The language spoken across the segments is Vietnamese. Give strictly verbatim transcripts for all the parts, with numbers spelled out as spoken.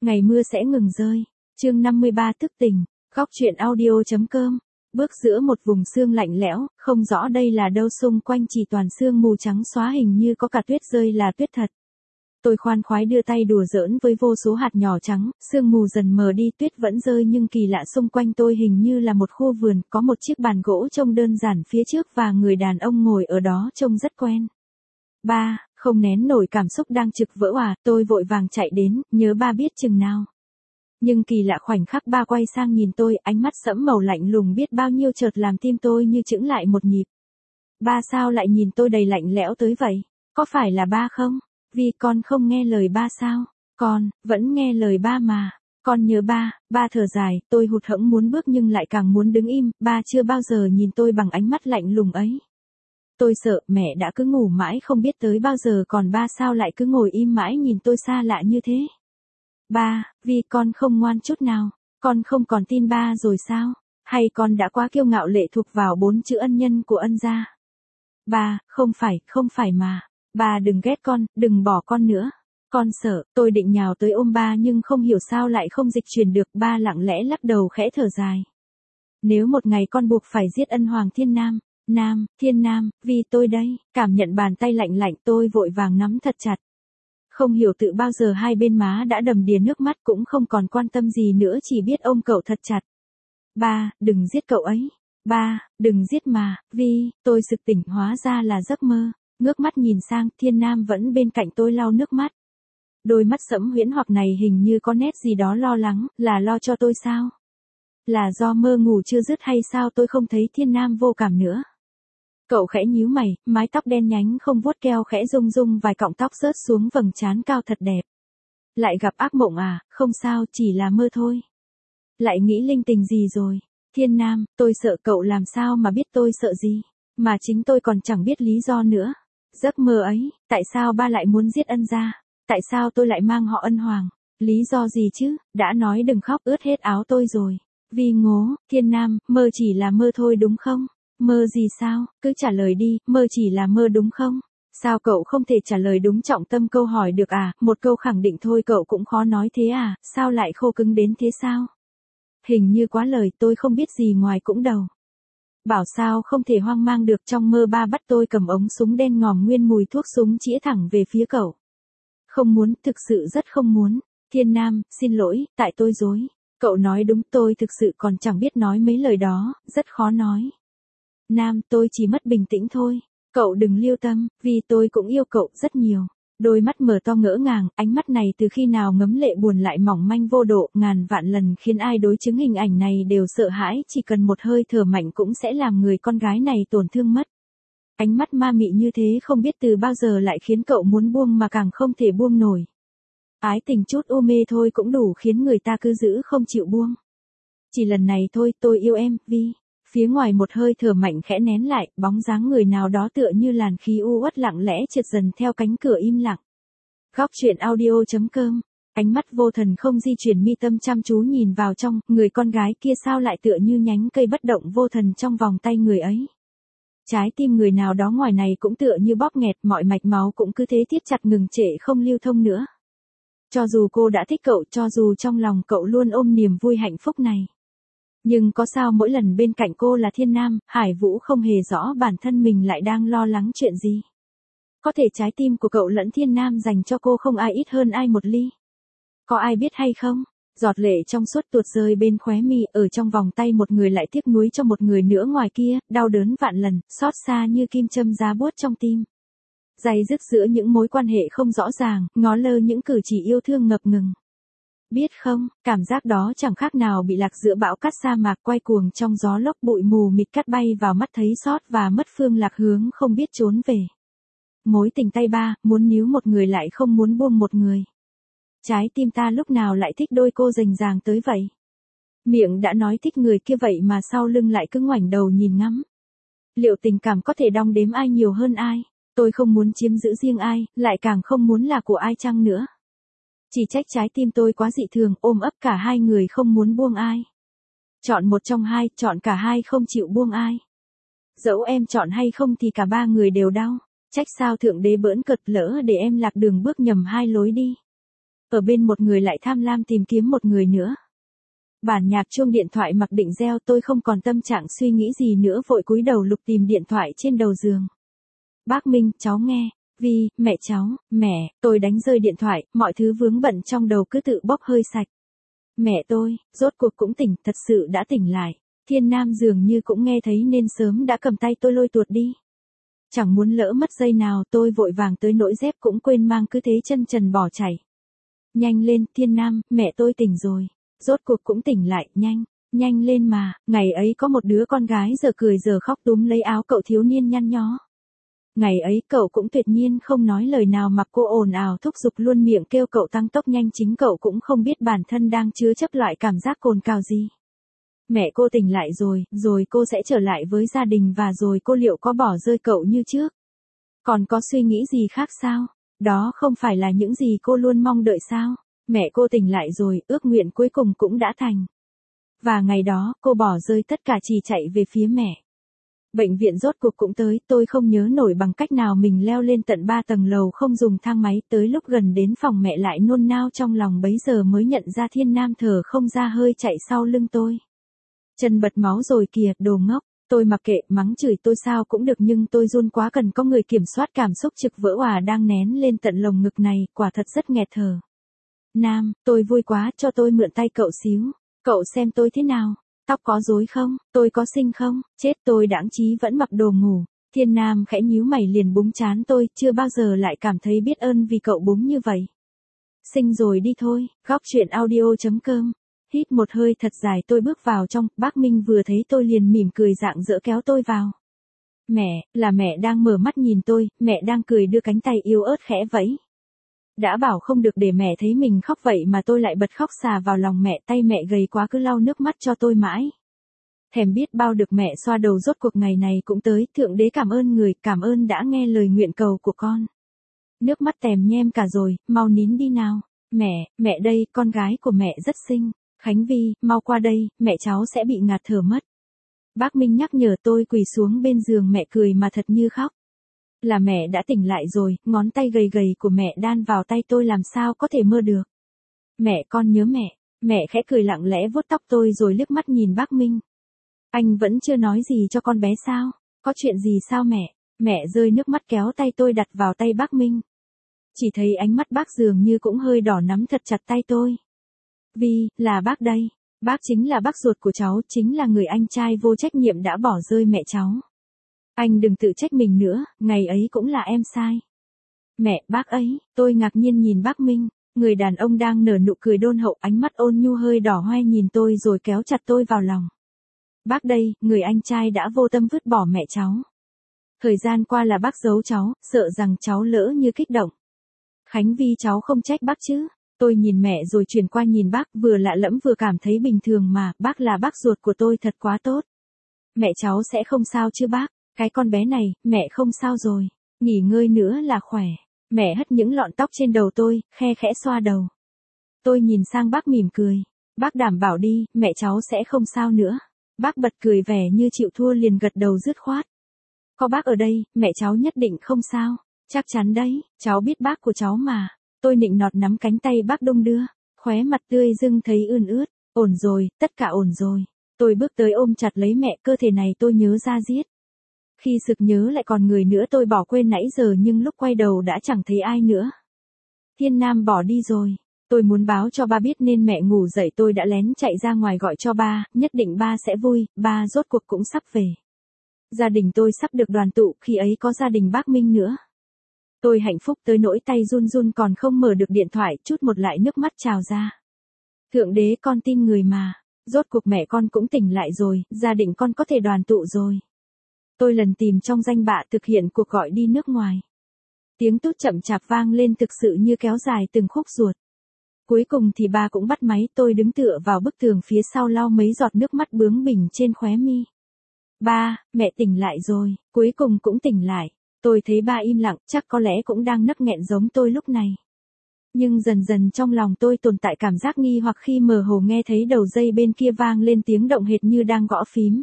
Ngày mưa sẽ ngừng rơi. Chương năm mươi ba thức tình. Góc truyện audio.com. Bước giữa một vùng sương lạnh lẽo, không rõ đây là đâu, xung quanh chỉ toàn sương mù trắng xóa, hình như có cả tuyết rơi là tuyết thật. Tôi khoan khoái đưa tay đùa giỡn với vô số hạt nhỏ trắng, sương mù dần mờ đi, tuyết vẫn rơi, nhưng kỳ lạ xung quanh tôi hình như là một khu vườn, có một chiếc bàn gỗ trông đơn giản phía trước và người đàn ông ngồi ở đó trông rất quen. Ba, không nén nổi cảm xúc đang trực vỡ òa, tôi vội vàng chạy đến, nhớ ba biết chừng nào. Nhưng kỳ lạ khoảnh khắc ba quay sang nhìn tôi, ánh mắt sẫm màu lạnh lùng biết bao nhiêu chợt làm tim tôi như chững lại một nhịp. Ba sao lại nhìn tôi đầy lạnh lẽo tới vậy? Có phải là ba không? Vì con không nghe lời ba sao? Con, vẫn nghe lời ba mà. Con nhớ ba. Ba thở dài, tôi hụt hẫng muốn bước nhưng lại càng muốn đứng im, ba chưa bao giờ nhìn tôi bằng ánh mắt lạnh lùng ấy. Tôi sợ mẹ đã cứ ngủ mãi không biết tới bao giờ, còn ba sao lại cứ ngồi im mãi nhìn tôi xa lạ như thế. Ba, vì con không ngoan chút nào, con không còn tin ba rồi sao? Hay con đã quá kiêu ngạo lệ thuộc vào bốn chữ ân nhân của ân gia? Ba, không phải, không phải mà. Ba đừng ghét con, đừng bỏ con nữa. Con sợ. Tôi định nhào tới ôm ba nhưng không hiểu sao lại không dịch chuyển được. Ba lặng lẽ lắc đầu khẽ thở dài. Nếu một ngày con buộc phải giết ân hoàng Thiên Nam, Nam, Thiên Nam, vì tôi đây. Cảm nhận bàn tay lạnh lạnh, tôi vội vàng nắm thật chặt. Không hiểu tự bao giờ hai bên má đã đầm đìa nước mắt, cũng không còn quan tâm gì nữa, chỉ biết ôm cậu thật chặt. Ba, đừng giết cậu ấy. Ba, đừng giết mà, vì, tôi sực tỉnh, hóa ra là giấc mơ. Ngước mắt nhìn sang, Thiên Nam vẫn bên cạnh tôi lau nước mắt. Đôi mắt sẫm huyễn hoặc này hình như có nét gì đó lo lắng, là lo cho tôi sao? Là do mơ ngủ chưa dứt hay sao tôi không thấy Thiên Nam vô cảm nữa? Cậu khẽ nhíu mày, mái tóc đen nhánh không vuốt keo khẽ rung rung, vài cọng tóc rớt xuống vầng trán cao thật đẹp. Lại gặp ác mộng à? Không sao, chỉ là mơ thôi. Lại nghĩ linh tinh gì rồi? Thiên Nam, tôi sợ. Cậu làm sao mà biết tôi sợ gì? Mà chính tôi còn chẳng biết lý do nữa. Giấc mơ ấy, tại sao ba lại muốn giết ân gia? Tại sao tôi lại mang họ Ân Hoàng? Lý do gì chứ? Đã nói đừng khóc, ướt hết áo tôi rồi. Vì ngố. Thiên Nam, mơ chỉ là mơ thôi đúng không? Mơ gì sao? Cứ trả lời đi, mơ chỉ là mơ đúng không? Sao cậu không thể trả lời đúng trọng tâm câu hỏi được à? Một câu khẳng định thôi cậu cũng khó nói thế à? Sao lại khô cứng đến thế sao? Hình như quá lời, tôi không biết gì ngoài cũng đầu. Bảo sao không thể hoang mang được, trong mơ ba bắt tôi cầm ống súng đen ngòm nguyên mùi thuốc súng chĩa thẳng về phía cậu. Không muốn, thực sự rất không muốn. Thiên Nam, xin lỗi, tại tôi dối. Cậu nói đúng, tôi thực sự còn chẳng biết nói mấy lời đó, rất khó nói. Nam, tôi chỉ mất bình tĩnh thôi. Cậu đừng lưu tâm, vì tôi cũng yêu cậu rất nhiều. Đôi mắt mở to ngỡ ngàng, ánh mắt này từ khi nào ngấm lệ buồn lại mỏng manh vô độ, ngàn vạn lần khiến ai đối chứng hình ảnh này đều sợ hãi, chỉ cần một hơi thở mạnh cũng sẽ làm người con gái này tổn thương mất. Ánh mắt ma mị như thế không biết từ bao giờ lại khiến cậu muốn buông mà càng không thể buông nổi. Ái tình chút u mê thôi cũng đủ khiến người ta cứ giữ không chịu buông. Chỉ lần này thôi, tôi yêu em, vì... Phía ngoài một hơi thở mạnh khẽ nén lại, bóng dáng người nào đó tựa như làn khí u uất lặng lẽ trượt dần theo cánh cửa im lặng. Góc truyện audio.com. Ánh mắt vô thần không di chuyển, mi tâm chăm chú nhìn vào trong, người con gái kia sao lại tựa như nhánh cây bất động vô thần trong vòng tay người ấy. Trái tim người nào đó ngoài này cũng tựa như bóp nghẹt, mọi mạch máu cũng cứ thế siết chặt ngừng trệ không lưu thông nữa. Cho dù cô đã thích cậu, cho dù trong lòng cậu luôn ôm niềm vui hạnh phúc này. Nhưng có sao mỗi lần bên cạnh cô là Thiên Nam, Hải Vũ không hề rõ bản thân mình lại đang lo lắng chuyện gì. Có thể trái tim của cậu lẫn Thiên Nam dành cho cô không ai ít hơn ai một ly. Có ai biết hay không? Giọt lệ trong suốt tuột rơi bên khóe mi, ở trong vòng tay một người lại tiếc nuối cho một người nữa ngoài kia, đau đớn vạn lần, xót xa như kim châm giá buốt trong tim. Day dứt giữa những mối quan hệ không rõ ràng, ngó lơ những cử chỉ yêu thương ngập ngừng. Biết không, cảm giác đó chẳng khác nào bị lạc giữa bão cát sa mạc quay cuồng trong gió lốc, bụi mù mịt cát bay vào mắt thấy xót và mất phương lạc hướng không biết trốn về. Mối tình tay ba, muốn níu một người lại không muốn buông một người. Trái tim ta lúc nào lại thích đôi cô rành ràng tới vậy? Miệng đã nói thích người kia vậy mà sau lưng lại cứ ngoảnh đầu nhìn ngắm. Liệu tình cảm có thể đong đếm ai nhiều hơn ai? Tôi không muốn chiếm giữ riêng ai, lại càng không muốn là của ai chăng nữa. Chỉ trách trái tim tôi quá dị thường, ôm ấp cả hai người không muốn buông ai. Chọn một trong hai, chọn cả hai không chịu buông ai. Dẫu em chọn hay không thì cả ba người đều đau. Trách sao thượng đế bỡn cợt, lỡ để em lạc đường bước nhầm hai lối đi. ở bên một người lại tham lam tìm kiếm một người nữa. Bản nhạc chuông điện thoại mặc định reo, tôi không còn tâm trạng suy nghĩ gì nữa, vội cúi đầu lục tìm điện thoại trên đầu giường. Bác Minh, cháu nghe. Vi, mẹ cháu, mẹ, tôi đánh rơi điện thoại, mọi thứ vướng bận trong đầu cứ tự bốc hơi sạch. Mẹ tôi, rốt cuộc cũng tỉnh, thật sự đã tỉnh lại. Thiên Nam dường như cũng nghe thấy nên sớm đã cầm tay tôi lôi tuột đi. Chẳng muốn lỡ mất giây nào, tôi vội vàng tới nỗi dép cũng quên mang, cứ thế chân trần bỏ chạy. Nhanh lên, Thiên Nam, mẹ tôi tỉnh rồi. Rốt cuộc cũng tỉnh lại, nhanh, nhanh lên mà. Ngày ấy có một đứa con gái giờ cười giờ khóc túm lấy áo cậu thiếu niên nhăn nhó. Ngày ấy cậu cũng tuyệt nhiên không nói lời nào mà cô ồn ào thúc giục luôn miệng kêu cậu tăng tốc nhanh, chính cậu cũng không biết bản thân đang chứa chấp loại cảm giác cồn cào gì. Mẹ cô tỉnh lại rồi, rồi cô sẽ trở lại với gia đình, và rồi cô liệu có bỏ rơi cậu như trước? Còn có suy nghĩ gì khác sao? Đó không phải là những gì cô luôn mong đợi sao? Mẹ cô tỉnh lại rồi, ước nguyện cuối cùng cũng đã thành. Và ngày đó, cô bỏ rơi tất cả chỉ chạy về phía mẹ. Bệnh viện rốt cuộc cũng tới, tôi không nhớ nổi bằng cách nào mình leo lên tận ba tầng lầu không dùng thang máy, tới lúc gần đến phòng mẹ lại nôn nao trong lòng, bấy giờ mới nhận ra Thiên Nam thở không ra hơi chạy sau lưng tôi. Chân bật máu rồi kìa, đồ ngốc. Tôi mặc kệ, mắng chửi tôi sao cũng được, nhưng tôi run quá, cần có người kiểm soát cảm xúc trực vỡ òa đang nén lên tận lồng ngực này, quả thật rất nghẹt thở. Nam, tôi vui quá, cho tôi mượn tay cậu xíu. Cậu xem tôi thế nào? Tóc có rối không? Tôi có xinh không? Chết, tôi đãng trí vẫn mặc đồ ngủ. Thiên Nam khẽ nhíu mày liền búng trán tôi, chưa bao giờ lại cảm thấy biết ơn vì cậu búng như vậy. Xinh rồi đi thôi. Góc truyện audio chấm com. Hít một hơi thật dài, tôi bước vào trong, bác Minh vừa thấy tôi liền mỉm cười rạng rỡ kéo tôi vào. Mẹ, là mẹ đang mở mắt nhìn tôi, mẹ đang cười đưa cánh tay yếu ớt khẽ vẫy. Đã bảo không được để mẹ thấy mình khóc vậy mà tôi lại bật khóc xà vào lòng mẹ, tay mẹ gầy quá cứ lau nước mắt cho tôi mãi. Thèm biết bao được mẹ xoa đầu, rốt cuộc ngày này cũng tới, Thượng Đế cảm ơn người, cảm ơn đã nghe lời nguyện cầu của con. Nước mắt tèm nhem cả rồi, mau nín đi nào. Mẹ, mẹ đây, con gái của mẹ rất xinh. Khánh Vi, mau qua đây, mẹ cháu sẽ bị ngạt thở mất. Bác Minh nhắc nhở, tôi quỳ xuống bên giường mẹ cười mà thật như khóc. Là mẹ đã tỉnh lại rồi, ngón tay gầy gầy của mẹ đan vào tay tôi làm sao có thể mơ được. Mẹ, con nhớ mẹ. Mẹ khẽ cười lặng lẽ vuốt tóc tôi rồi liếc mắt nhìn bác Minh. Anh vẫn chưa nói gì cho con bé sao? Có chuyện gì sao mẹ? Mẹ rơi nước mắt kéo tay tôi đặt vào tay bác Minh. Chỉ thấy ánh mắt bác dường như cũng hơi đỏ, nắm thật chặt tay tôi. Vi, là bác đây. Bác chính là bác ruột của cháu, chính là người anh trai vô trách nhiệm đã bỏ rơi mẹ cháu. Anh đừng tự trách mình nữa, ngày ấy cũng là em sai. Mẹ, bác ấy, tôi ngạc nhiên nhìn bác Minh, người đàn ông đang nở nụ cười đôn hậu, ánh mắt ôn nhu hơi đỏ hoe nhìn tôi rồi kéo chặt tôi vào lòng. Bác đây, người anh trai đã vô tâm vứt bỏ mẹ cháu. Thời gian qua là bác giấu cháu, sợ rằng cháu lỡ như kích động. Khánh Vi, cháu không trách bác chứ. Tôi nhìn mẹ rồi chuyển qua nhìn bác, vừa lạ lẫm vừa cảm thấy bình thường mà, bác là bác ruột của tôi thật quá tốt. Mẹ cháu sẽ không sao chứ bác, cái con bé này, mẹ không sao rồi, nghỉ ngơi nữa là khỏe. Mẹ hất những lọn tóc trên đầu tôi, khe khẽ xoa đầu. Tôi nhìn sang bác mỉm cười, bác đảm bảo đi, mẹ cháu sẽ không sao nữa. Bác bật cười vẻ như chịu thua liền gật đầu dứt khoát. Có bác ở đây, mẹ cháu nhất định không sao, chắc chắn đấy, cháu biết bác của cháu mà. Tôi nịnh nọt nắm cánh tay bác đung đưa, khóe mặt tươi dưng thấy ươn ướt, ổn rồi, tất cả ổn rồi. Tôi bước tới ôm chặt lấy mẹ, cơ thể này tôi nhớ ra giết. Khi sực nhớ lại còn người nữa tôi bỏ quên nãy giờ, nhưng lúc quay đầu đã chẳng thấy ai nữa. Thiên Nam bỏ đi rồi. Tôi muốn báo cho ba biết nên mẹ ngủ dậy tôi đã lén chạy ra ngoài gọi cho ba, nhất định ba sẽ vui, ba rốt cuộc cũng sắp về. Gia đình tôi sắp được đoàn tụ, khi ấy có gia đình bác Minh nữa. Tôi hạnh phúc tới nỗi tay run run còn không mở được điện thoại, chút một lại nước mắt trào ra. Thượng Đế, con tin người mà, rốt cuộc mẹ con cũng tỉnh lại rồi, gia đình con có thể đoàn tụ rồi. Tôi lần tìm trong danh bạ thực hiện cuộc gọi đi nước ngoài. Tiếng tút chậm chạp vang lên thực sự như kéo dài từng khúc ruột. Cuối cùng thì ba cũng bắt máy, tôi đứng tựa vào bức tường phía sau lau mấy giọt nước mắt bướng bỉnh trên khóe mi. Ba, mẹ tỉnh lại rồi, cuối cùng cũng tỉnh lại. Tôi thấy ba im lặng, chắc có lẽ cũng đang nấc nghẹn giống tôi lúc này. Nhưng dần dần trong lòng tôi tồn tại cảm giác nghi hoặc khi mơ hồ nghe thấy đầu dây bên kia vang lên tiếng động hệt như đang gõ phím.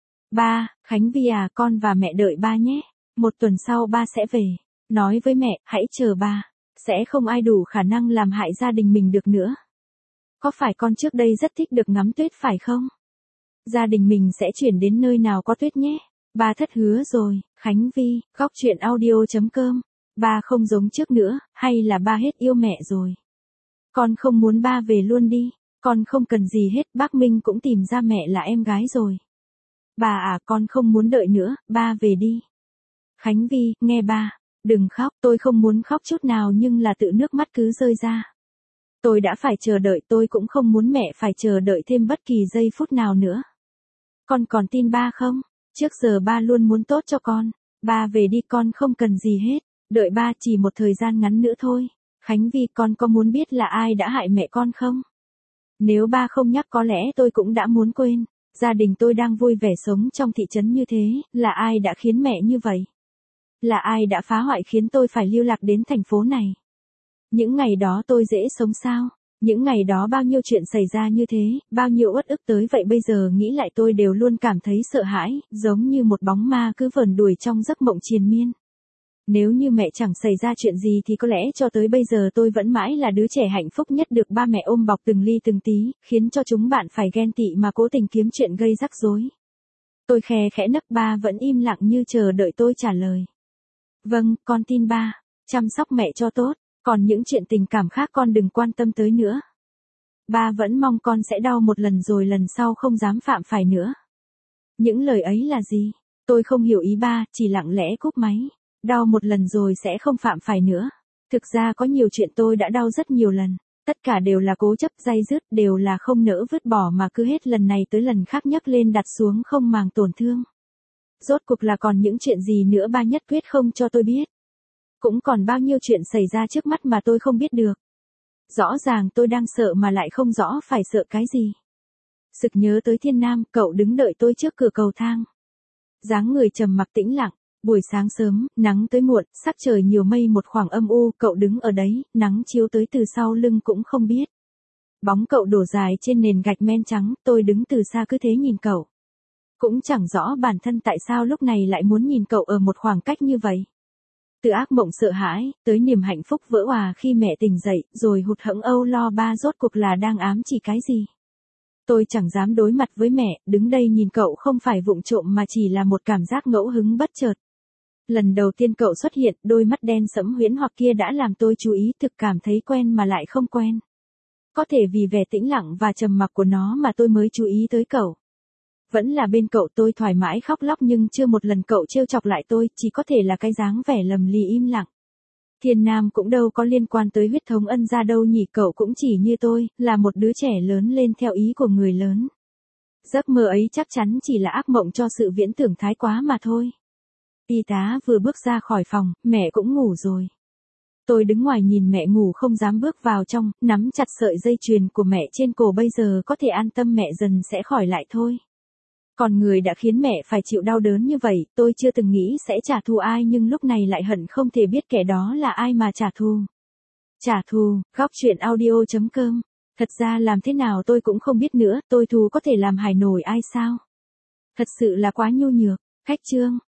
Ba, Khánh Vi à, con và mẹ đợi ba nhé. Một tuần sau ba sẽ về. Nói với mẹ, hãy chờ ba. Sẽ không ai đủ khả năng làm hại gia đình mình được nữa. Có phải con trước đây rất thích được ngắm tuyết phải không? Gia đình mình sẽ chuyển đến nơi nào có tuyết nhé. Ba thất hứa rồi, Khánh Vi, góc chuyện audio.com. Ba không giống trước nữa, hay là ba hết yêu mẹ rồi? Con không muốn ba về luôn đi. Con không cần gì hết, bác Minh cũng tìm ra mẹ là em gái rồi. Bà à, con không muốn đợi nữa, ba về đi. Khánh Vi, nghe ba. Đừng khóc, tôi không muốn khóc chút nào nhưng là tự nước mắt cứ rơi ra. Tôi đã phải chờ đợi, tôi cũng không muốn mẹ phải chờ đợi thêm bất kỳ giây phút nào nữa. Con còn tin ba không? Trước giờ ba luôn muốn tốt cho con. Ba về đi, con không cần gì hết. Đợi ba chỉ một thời gian ngắn nữa thôi. Khánh Vi, con có muốn biết là ai đã hại mẹ con không? Nếu ba không nhắc có lẽ tôi cũng đã muốn quên. Gia đình tôi đang vui vẻ sống trong thị trấn như thế, là ai đã khiến mẹ như vậy? Là ai đã phá hoại khiến tôi phải lưu lạc đến thành phố này? Những ngày đó tôi dễ sống sao? Những ngày đó bao nhiêu chuyện xảy ra như thế, bao nhiêu uất ức tới vậy, bây giờ nghĩ lại tôi đều luôn cảm thấy sợ hãi, giống như một bóng ma cứ vờn đuổi trong giấc mộng triền miên. Nếu như mẹ chẳng xảy ra chuyện gì thì có lẽ cho tới bây giờ tôi vẫn mãi là đứa trẻ hạnh phúc nhất được ba mẹ ôm bọc từng ly từng tí, khiến cho chúng bạn phải ghen tị mà cố tình kiếm chuyện gây rắc rối. Tôi khe khẽ nấc, ba vẫn im lặng như chờ đợi tôi trả lời. Vâng, con tin ba. Chăm sóc mẹ cho tốt, còn những chuyện tình cảm khác con đừng quan tâm tới nữa. Ba vẫn mong con sẽ đau một lần rồi lần sau không dám phạm phải nữa. Những lời ấy là gì? Tôi không hiểu ý ba, chỉ lặng lẽ cúp máy. Đau một lần rồi sẽ không phạm phải nữa. Thực ra có nhiều chuyện tôi đã đau rất nhiều lần. Tất cả đều là cố chấp day dứt, đều là không nỡ vứt bỏ mà cứ hết lần này tới lần khác nhấc lên đặt xuống không màng tổn thương. Rốt cuộc là còn những chuyện gì nữa ba nhất quyết không cho tôi biết. Cũng còn bao nhiêu chuyện xảy ra trước mắt mà tôi không biết được. Rõ ràng tôi đang sợ mà lại không rõ phải sợ cái gì. Sực nhớ tới Thiên Nam, cậu đứng đợi tôi trước cửa cầu thang. Dáng người trầm mặc tĩnh lặng, buổi sáng sớm, nắng tới muộn, sắc trời nhiều mây một khoảng âm u, cậu đứng ở đấy, nắng chiếu tới từ sau lưng cũng không biết. Bóng cậu đổ dài trên nền gạch men trắng, tôi đứng từ xa cứ thế nhìn cậu. Cũng chẳng rõ bản thân tại sao lúc này lại muốn nhìn cậu ở một khoảng cách như vậy. Từ ác mộng sợ hãi, tới niềm hạnh phúc vỡ òa khi mẹ tỉnh dậy, rồi hụt hẫng âu lo ba rốt cuộc là đang ám chỉ cái gì. Tôi chẳng dám đối mặt với mẹ, đứng đây nhìn cậu không phải vụng trộm mà chỉ là một cảm giác ngẫu hứng bất chợt. Lần đầu tiên cậu xuất hiện, đôi mắt đen sẫm huyễn hoặc kia đã làm tôi chú ý, thực cảm thấy quen mà lại không quen. Có thể vì vẻ tĩnh lặng và trầm mặc của nó mà tôi mới chú ý tới cậu. Vẫn là bên cậu tôi thoải mái khóc lóc nhưng chưa một lần cậu trêu chọc lại tôi, chỉ có thể là cái dáng vẻ lầm lì im lặng. Thiên Nam cũng đâu có liên quan tới huyết thống ân gia đâu nhỉ, cậu cũng chỉ như tôi, là một đứa trẻ lớn lên theo ý của người lớn. Giấc mơ ấy chắc chắn chỉ là ác mộng cho sự viễn tưởng thái quá mà thôi. Y tá vừa bước ra khỏi phòng, mẹ cũng ngủ rồi. Tôi đứng ngoài nhìn mẹ ngủ không dám bước vào trong, nắm chặt sợi dây chuyền của mẹ trên cổ, bây giờ có thể an tâm mẹ dần sẽ khỏi lại thôi. Còn người đã khiến mẹ phải chịu đau đớn như vậy, tôi chưa từng nghĩ sẽ trả thù ai nhưng lúc này lại hận không thể biết kẻ đó là ai mà trả thù. Trả thù, góc chuyện audio.com. Thật ra làm thế nào tôi cũng không biết nữa, tôi thù có thể làm hại nổi ai sao? Thật sự là quá nhu nhược. Khách chương.